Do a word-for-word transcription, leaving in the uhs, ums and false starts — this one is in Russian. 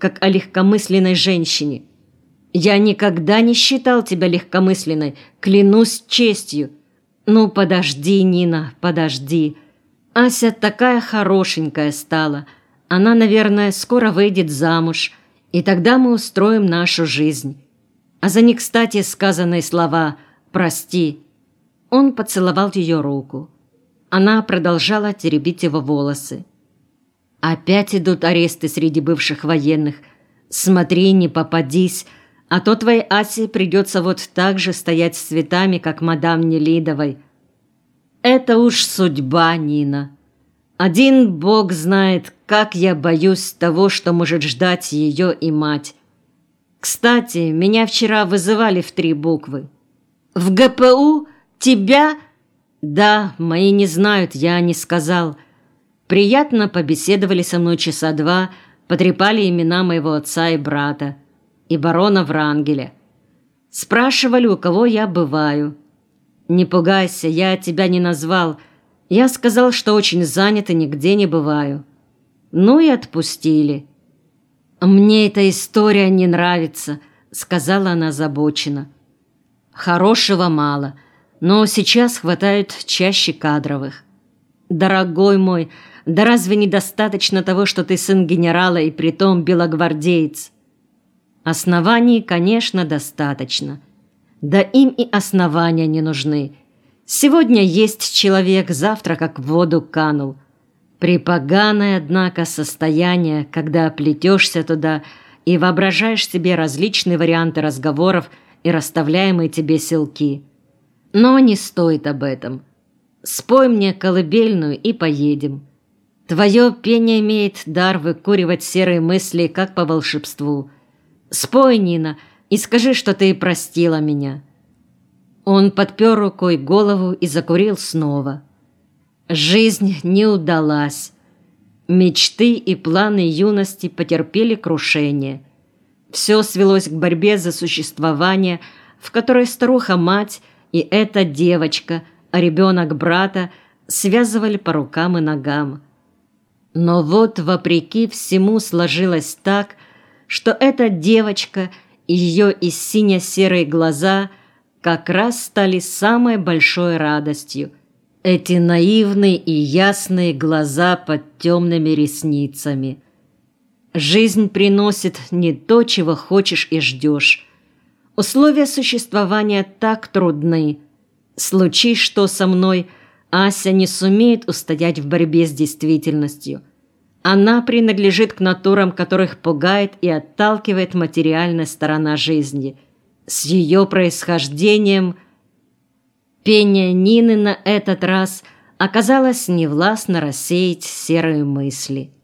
как о легкомысленной женщине. Я никогда не считал тебя легкомысленной, клянусь честью. Ну, подожди, Нина, подожди. Ася такая хорошенькая стала. Она, наверное, скоро выйдет замуж, и тогда мы устроим нашу жизнь. А за не кстати сказанные слова «прости». Он поцеловал ее руку. Она продолжала теребить его волосы. «Опять идут аресты среди бывших военных. Смотри, не попадись, а то твоей Асе придется вот так же стоять с цветами, как мадам Нелидовой. Это уж судьба, Нина. Один Бог знает, как я боюсь того, что может ждать ее и мать. Кстати, меня вчера вызывали в три буквы. В ГПУ? Тебя? Да, мои не знают, я не сказал. Приятно побеседовали со мной часа два, потрепали имена моего отца и брата, и барона Врангеля. Спрашивали, у кого я бываю. Не пугайся, я тебя не назвал. Я сказал, что очень занят и нигде не бываю. Ну и отпустили. «Мне эта история не нравится», — сказала она озабоченно. «Хорошего мало, но сейчас хватает чаще кадровых. Дорогой мой, да разве недостаточно того, что ты сын генерала и притом белогвардеец?» Оснований, конечно, достаточно. Да им и основания не нужны. Сегодня есть человек, завтра как в воду канул. Припоганое, однако, состояние, когда плетешься туда и воображаешь себе различные варианты разговоров и расставляемые тебе селки. Но не стоит об этом. Спой мне колыбельную и поедем. Твое пение имеет дар выкуривать серые мысли, как по волшебству. Спой, Нина, и скажи, что ты простила меня». Он подпер рукой голову и закурил снова. Жизнь не удалась. Мечты и планы юности потерпели крушение. Все свелось к борьбе за существование, в которой старуха-мать и эта девочка, а ребенок брата связывали по рукам и ногам. Но вот, вопреки всему, сложилось так, что эта девочка и ее и сине-серые глаза как раз стали самой большой радостью. Эти наивные и ясные глаза под темными ресницами. Жизнь приносит не то, чего хочешь и ждешь. Условия существования так трудны. Случись что со мной, Ася не сумеет устоять в борьбе с действительностью. Она принадлежит к натурам, которых пугает и отталкивает материальная сторона жизни. С ее происхождением пение Нины на этот раз оказалось невластно рассеять серые мысли.